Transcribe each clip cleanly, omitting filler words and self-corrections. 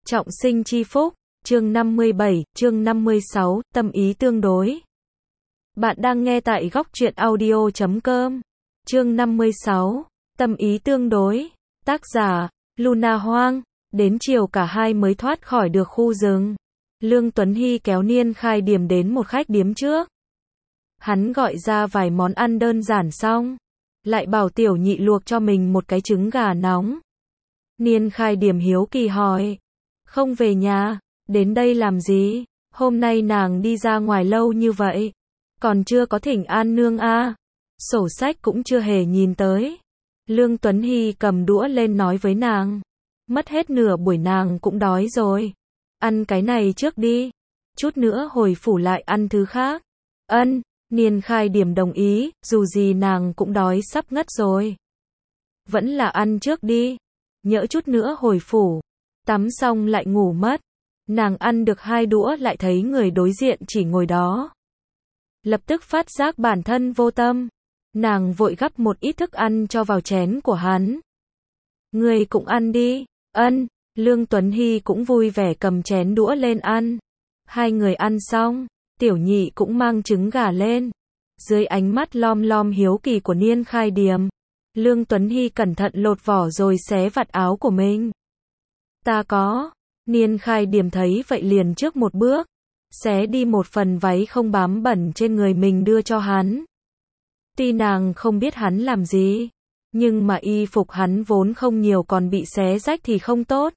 Trọng sinh chi phúc, chương 57, chương 56, tâm ý tương đối. Bạn đang nghe tại góc truyện audio.com. Chương 56, tâm ý tương đối. Tác giả, Luna Hoang. Đến chiều cả hai mới thoát khỏi được khu rừng. Lương Tuấn Hy kéo Niên Khai Điềm đến một khách điếm trước. Hắn gọi ra vài món ăn đơn giản xong, lại bảo Tiểu Nhị luộc cho mình một cái trứng gà nóng. Niên Khai Điềm hiếu kỳ hỏi, không về nhà, đến đây làm gì? Hôm nay nàng đi ra ngoài lâu như vậy, còn chưa có thỉnh an nương a, sổ sách cũng chưa hề nhìn tới. Lương Tuấn Hy cầm đũa lên nói với nàng, mất hết nửa buổi nàng cũng đói rồi, ăn cái này trước đi, chút nữa hồi phủ lại ăn thứ khác. Ân, Niên Khai Điềm đồng ý, dù gì nàng cũng đói sắp ngất rồi. Vẫn là ăn trước đi, nhỡ chút nữa hồi phủ, tắm xong lại ngủ mất. Nàng ăn được 2 đũa lại thấy người đối diện chỉ ngồi đó. Lập tức phát giác bản thân vô tâm. Nàng vội gắp một ít thức ăn cho vào chén của hắn. Người cũng ăn đi. Ân, Lương Tuấn Hy cũng vui vẻ cầm chén đũa lên ăn. Hai người ăn xong, Tiểu Nhị cũng mang trứng gà lên. Dưới ánh mắt lom lom hiếu kỳ của Niên Khai Điềm, Lương Tuấn Hy cẩn thận lột vỏ rồi xé vạt áo của mình. Ta có. Niên Khai Điềm thấy vậy liền trước một bước, xé đi một phần váy không bám bẩn trên người mình đưa cho hắn. Tuy nàng không biết hắn làm gì, nhưng mà y phục hắn vốn không nhiều còn bị xé rách thì không tốt.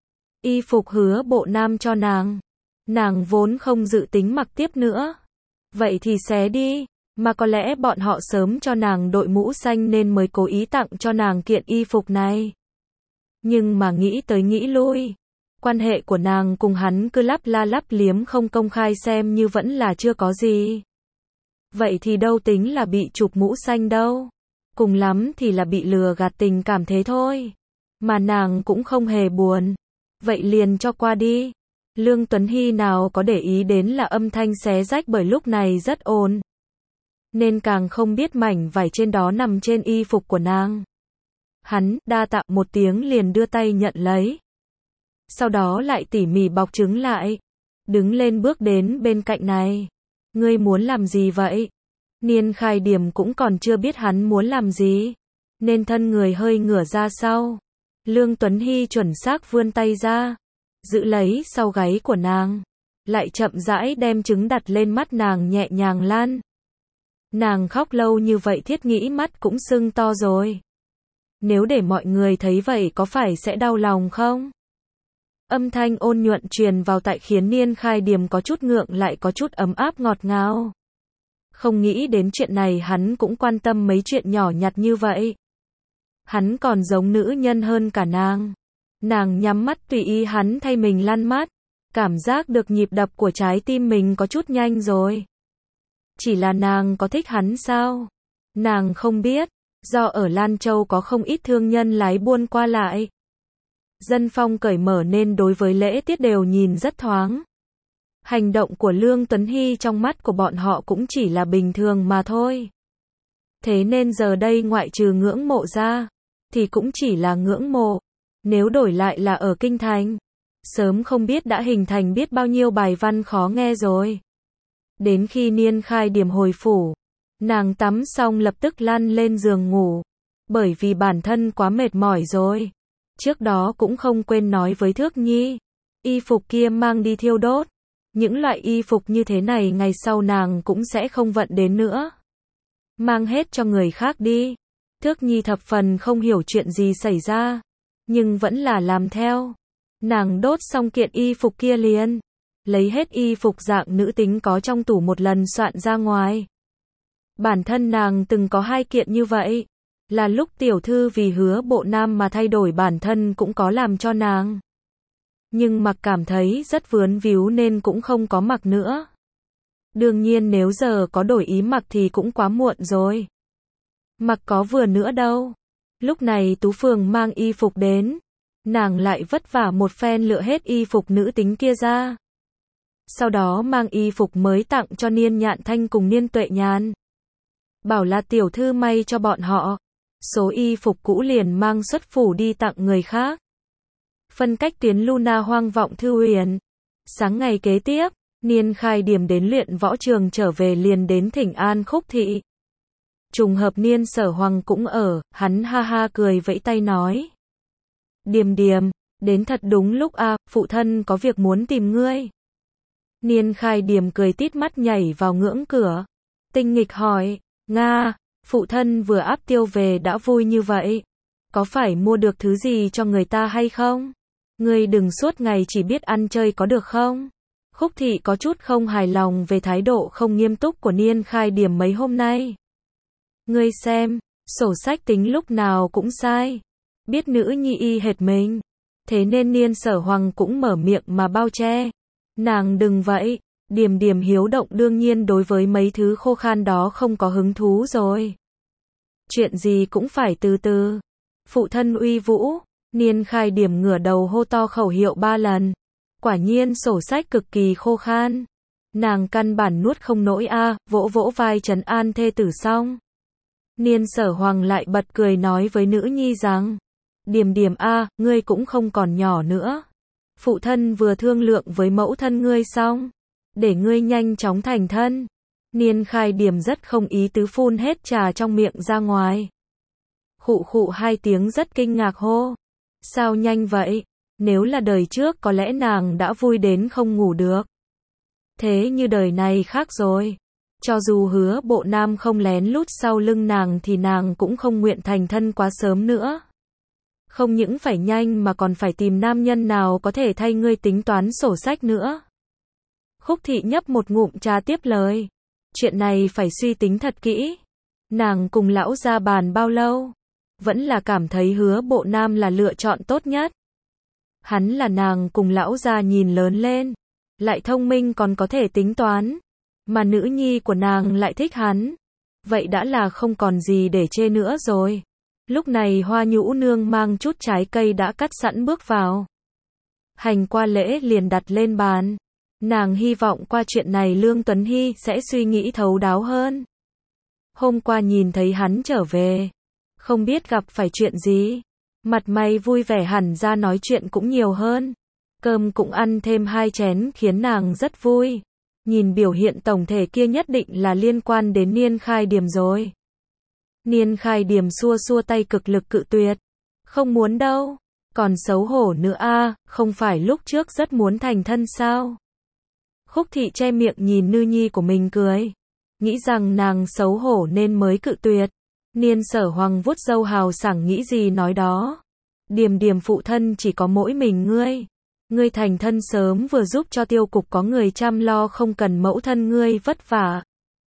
Y phục Hứa Bộ Nam cho nàng vốn không dự tính mặc tiếp nữa. Vậy thì xé đi, mà có lẽ bọn họ sớm cho nàng đội mũ xanh nên mới cố ý tặng cho nàng kiện y phục này. Nhưng mà nghĩ tới nghĩ lui, quan hệ của nàng cùng hắn cứ lắp la lắp liếm không công khai xem như vẫn là chưa có gì. Vậy thì đâu tính là bị chụp mũ xanh đâu. Cùng lắm thì là bị lừa gạt tình cảm thế thôi. Mà nàng cũng không hề buồn. Vậy liền cho qua đi. Lương Tuấn Hy nào có để ý đến là âm thanh xé rách bởi lúc này rất ồn. Nên càng không biết mảnh vải trên đó nằm trên y phục của nàng. Hắn đa tạ một tiếng liền đưa tay nhận lấy. Sau đó lại tỉ mỉ bọc trứng lại. Đứng lên bước đến bên cạnh này. Ngươi muốn làm gì vậy? Niên Khai Điềm cũng còn chưa biết hắn muốn làm gì, nên thân người hơi ngửa ra sau. Lương Tuấn Hy chuẩn xác vươn tay ra, giữ lấy sau gáy của nàng. Lại chậm rãi đem trứng đặt lên mắt nàng nhẹ nhàng lan. Nàng khóc lâu như vậy thiết nghĩ mắt cũng sưng to rồi. Nếu để mọi người thấy vậy có phải sẽ đau lòng không? Âm thanh ôn nhuận truyền vào tai khiến Niên Khai Điềm có chút ngượng lại có chút ấm áp ngọt ngào. Không nghĩ đến chuyện này hắn cũng quan tâm mấy chuyện nhỏ nhặt như vậy. Hắn còn giống nữ nhân hơn cả nàng. Nàng nhắm mắt tùy ý hắn thay mình lăn mắt. Cảm giác được nhịp đập của trái tim mình có chút nhanh rồi. Chỉ là nàng có thích hắn sao? Nàng không biết. Do ở Lan Châu có không ít thương nhân lái buôn qua lại. Dân phong cởi mở nên đối với lễ tiết đều nhìn rất thoáng. Hành động của Lương Tuấn Hy trong mắt của bọn họ cũng chỉ là bình thường mà thôi. Thế nên giờ đây ngoại trừ ngưỡng mộ ra, thì cũng chỉ là ngưỡng mộ. Nếu đổi lại là ở Kinh Thành, sớm không biết đã hình thành biết bao nhiêu bài văn khó nghe rồi. Đến khi Niên Khai Điềm hồi phủ, nàng tắm xong lập tức lăn lên giường ngủ. Bởi vì bản thân quá mệt mỏi rồi. Trước đó cũng không quên nói với Thước Nhi, y phục kia mang đi thiêu đốt. Những loại y phục như thế này ngày sau nàng cũng sẽ không vận đến nữa. Mang hết cho người khác đi. Thước Nhi thập phần không hiểu chuyện gì xảy ra, nhưng vẫn là làm theo. Nàng đốt xong kiện y phục kia liền, lấy hết y phục dạng nữ tính có trong tủ một lần soạn ra ngoài. Bản thân nàng từng có 2 kiện như vậy. Là lúc tiểu thư vì Hứa Bộ Nam mà thay đổi bản thân cũng có làm cho nàng. Nhưng mặc cảm thấy rất vướng víu nên cũng không có mặc nữa. Đương nhiên nếu giờ có đổi ý mặc thì cũng quá muộn rồi. Mặc có vừa nữa đâu. Lúc này Tú Phường mang y phục đến. Nàng lại vất vả một phen lựa hết y phục nữ tính kia ra. Sau đó mang y phục mới tặng cho Niên Nhạn Thanh cùng Niên Tuệ Nhàn. Bảo là tiểu thư may cho bọn họ. Số y phục cũ liền mang xuất phủ đi tặng người khác. phân cách tuyến Luna Hoang vọng thư uyển. Sáng ngày kế tiếp, Niên Khai Điểm đến luyện võ trường trở về liền đến thỉnh an Khúc Thị. Trùng hợp Niên Sở Hoàng cũng ở, hắn ha ha cười vẫy tay nói. Điềm Điềm, đến thật đúng lúc a, phụ thân có việc muốn tìm ngươi. Niên Khai Điểm cười tít mắt nhảy vào ngưỡng cửa. Tinh nghịch hỏi, Nga, phụ thân vừa áp tiêu về đã vui như vậy. Có phải mua được thứ gì cho người ta hay không? Ngươi đừng suốt ngày chỉ biết ăn chơi có được không? Khúc Thị có chút không hài lòng về thái độ không nghiêm túc của Niên Khai Điểm mấy hôm nay. Ngươi xem, sổ sách tính lúc nào cũng sai. Biết nữ nhi y hệt mình. Thế nên Niên Sở Hoàng cũng mở miệng mà bao che. Nàng đừng vậy. Điềm Điềm hiếu động đương nhiên đối với mấy thứ khô khan đó không có hứng thú rồi. Chuyện gì cũng phải từ từ. Phụ thân uy vũ. Niên Khai Điểm ngửa đầu hô to khẩu hiệu 3 lần. Quả nhiên sổ sách cực kỳ khô khan. Nàng căn bản nuốt không nổi a, vỗ vỗ vai trấn an thê tử xong. Niên Sở Hoàng lại bật cười nói với nữ nhi rằng, Điềm Điềm a, ngươi cũng không còn nhỏ nữa. Phụ thân vừa thương lượng với mẫu thân ngươi xong, để ngươi nhanh chóng thành thân. Niên Khai Điểm rất không ý tứ phun hết trà trong miệng ra ngoài. Khụ khụ 2 tiếng rất kinh ngạc hô. Sao nhanh vậy? Nếu là đời trước có lẽ nàng đã vui đến không ngủ được. Thế như đời này khác rồi. Cho dù Hứa Bộ Nam không lén lút sau lưng nàng thì nàng cũng không nguyện thành thân quá sớm nữa. Không những phải nhanh mà còn phải tìm nam nhân nào có thể thay ngươi tính toán sổ sách nữa. Khúc Thị nhấp một ngụm trà tiếp lời. Chuyện này phải suy tính thật kỹ. Nàng cùng lão gia bàn bao lâu? Vẫn là cảm thấy Hứa Bộ Nam là lựa chọn tốt nhất. Hắn là nàng cùng lão gia nhìn lớn lên. Lại thông minh còn có thể tính toán. Mà nữ nhi của nàng lại thích hắn. Vậy đã là không còn gì để chê nữa rồi. Lúc này Hoa Nhũ Nương mang chút trái cây đã cắt sẵn bước vào. Hành qua lễ liền đặt lên bàn. Nàng hy vọng qua chuyện này Lương Tuấn Hy sẽ suy nghĩ thấu đáo hơn. Hôm qua nhìn thấy hắn trở về. Không biết gặp phải chuyện gì. Mặt mày vui vẻ hẳn ra nói chuyện cũng nhiều hơn. Cơm cũng ăn thêm 2 chén khiến nàng rất vui. Nhìn biểu hiện tổng thể kia nhất định là liên quan đến Niên Khai Điểm rồi. Niên Khai Điểm xua xua tay cực lực cự tuyệt. Không muốn đâu. Còn xấu hổ nữa a, không phải lúc trước rất muốn thành thân sao? Khúc Thị che miệng nhìn nữ nhi của mình cười. Nghĩ rằng nàng xấu hổ nên mới cự tuyệt. Niên Sở Hoàng vuốt râu hào sảng nghĩ gì nói đó. Điềm Điềm phụ thân chỉ có mỗi mình ngươi. Ngươi thành thân sớm vừa giúp cho tiêu cục có người chăm lo không cần mẫu thân ngươi vất vả.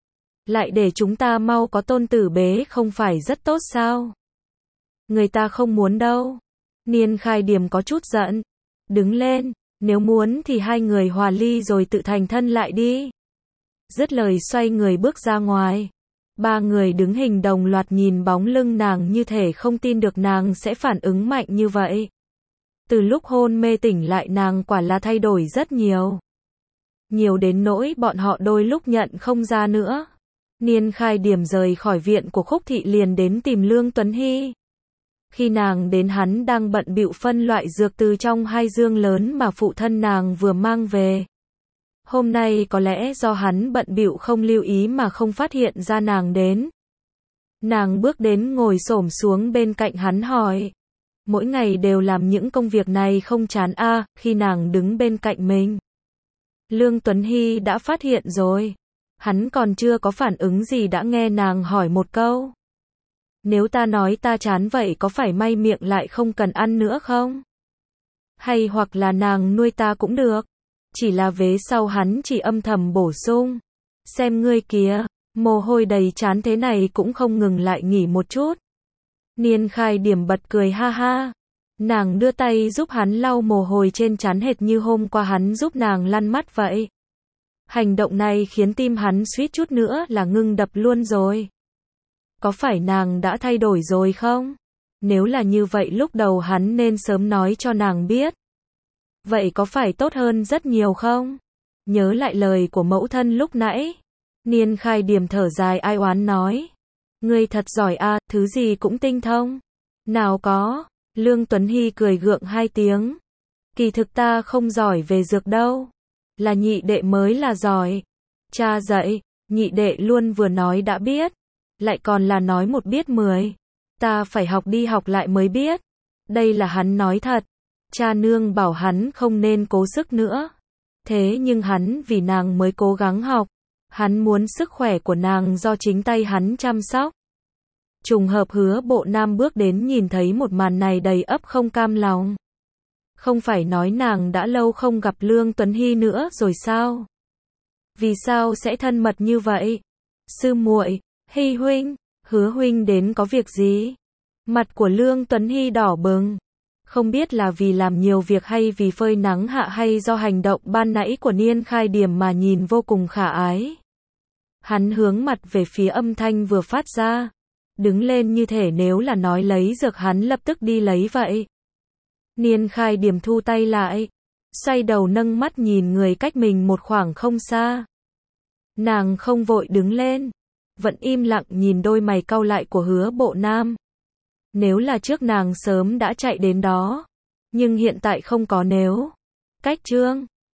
Lại để chúng ta mau có tôn tử bế không phải rất tốt sao? Người ta không muốn đâu. Niên Khai Điểm có chút giận. Đứng lên, nếu muốn thì 2 người hòa ly rồi tự thành thân lại đi. Dứt lời xoay người bước ra ngoài. 3 người đứng hình đồng loạt nhìn bóng lưng nàng như thể không tin được nàng sẽ phản ứng mạnh như vậy. Từ lúc hôn mê tỉnh lại nàng quả là thay đổi rất nhiều. Nhiều đến nỗi bọn họ đôi lúc nhận không ra nữa. Niên Khai Điểm rời khỏi viện của Khúc Thị liền đến tìm Lương Tuấn Hy. Khi nàng đến hắn đang bận bịu phân loại dược từ trong 2 dương lớn mà phụ thân nàng vừa mang về. Hôm nay có lẽ do hắn bận bịu không lưu ý mà không phát hiện ra nàng đến. Nàng bước đến ngồi xổm xuống bên cạnh hắn hỏi. Mỗi ngày đều làm những công việc này không chán a, khi nàng đứng bên cạnh mình. Lương Tuấn Hy đã phát hiện rồi. Hắn còn chưa có phản ứng gì đã nghe nàng hỏi một câu. Nếu ta nói ta chán vậy có phải may miệng lại không cần ăn nữa không? Hay hoặc là nàng nuôi ta cũng được. Chỉ là vế sau hắn chỉ âm thầm bổ sung. Xem ngươi kìa, mồ hôi đầy trán thế này cũng không ngừng lại nghỉ một chút. Niên Khai Điểm bật cười ha ha. Nàng đưa tay giúp hắn lau mồ hôi trên trán hệt như hôm qua hắn giúp nàng lăn mắt vậy. Hành động này khiến tim hắn suýt chút nữa là ngưng đập luôn rồi. Có phải nàng đã thay đổi rồi không? Nếu là như vậy lúc đầu hắn nên sớm nói cho nàng biết. Vậy có phải tốt hơn rất nhiều không? Nhớ lại lời của mẫu thân lúc nãy. Niên Khai Điểm thở dài ai oán nói. Ngươi thật giỏi a, thứ gì cũng tinh thông. Nào có. Lương Tuấn Hy cười gượng 2 tiếng. Kỳ thực ta không giỏi về dược đâu. Là nhị đệ mới là giỏi. Cha dạy, nhị đệ luôn vừa nói đã biết. Lại còn là nói một biết 10. Ta phải học đi học lại mới biết. Đây là hắn nói thật. Cha nương bảo hắn không nên cố sức nữa. Thế nhưng hắn vì nàng mới cố gắng học. Hắn muốn sức khỏe của nàng do chính tay hắn chăm sóc. Trùng hợp Hứa Bộ Nam bước đến nhìn thấy một màn này đầy ắp không cam lòng. Không phải nói nàng đã lâu không gặp Lương Tuấn Hy nữa rồi sao? Vì sao sẽ thân mật như vậy? Sư muội, Hy huynh, Hứa huynh đến có việc gì? Mặt của Lương Tuấn Hy đỏ bừng. Không biết là vì làm nhiều việc hay vì phơi nắng hạ hay do hành động ban nãy của Niên Khai Điểm mà nhìn vô cùng khả ái. Hắn hướng mặt về phía âm thanh vừa phát ra. Đứng lên như thể nếu là nói lấy dược hắn lập tức đi lấy vậy. Niên Khai Điểm thu tay lại. Xoay đầu nâng mắt nhìn người cách mình một khoảng không xa. Nàng không vội đứng lên. Vẫn im lặng nhìn đôi mày cau lại của Hứa Bộ Nam. Nếu là trước nàng sớm đã chạy đến đó. Nhưng hiện tại không có nếu. Cách chương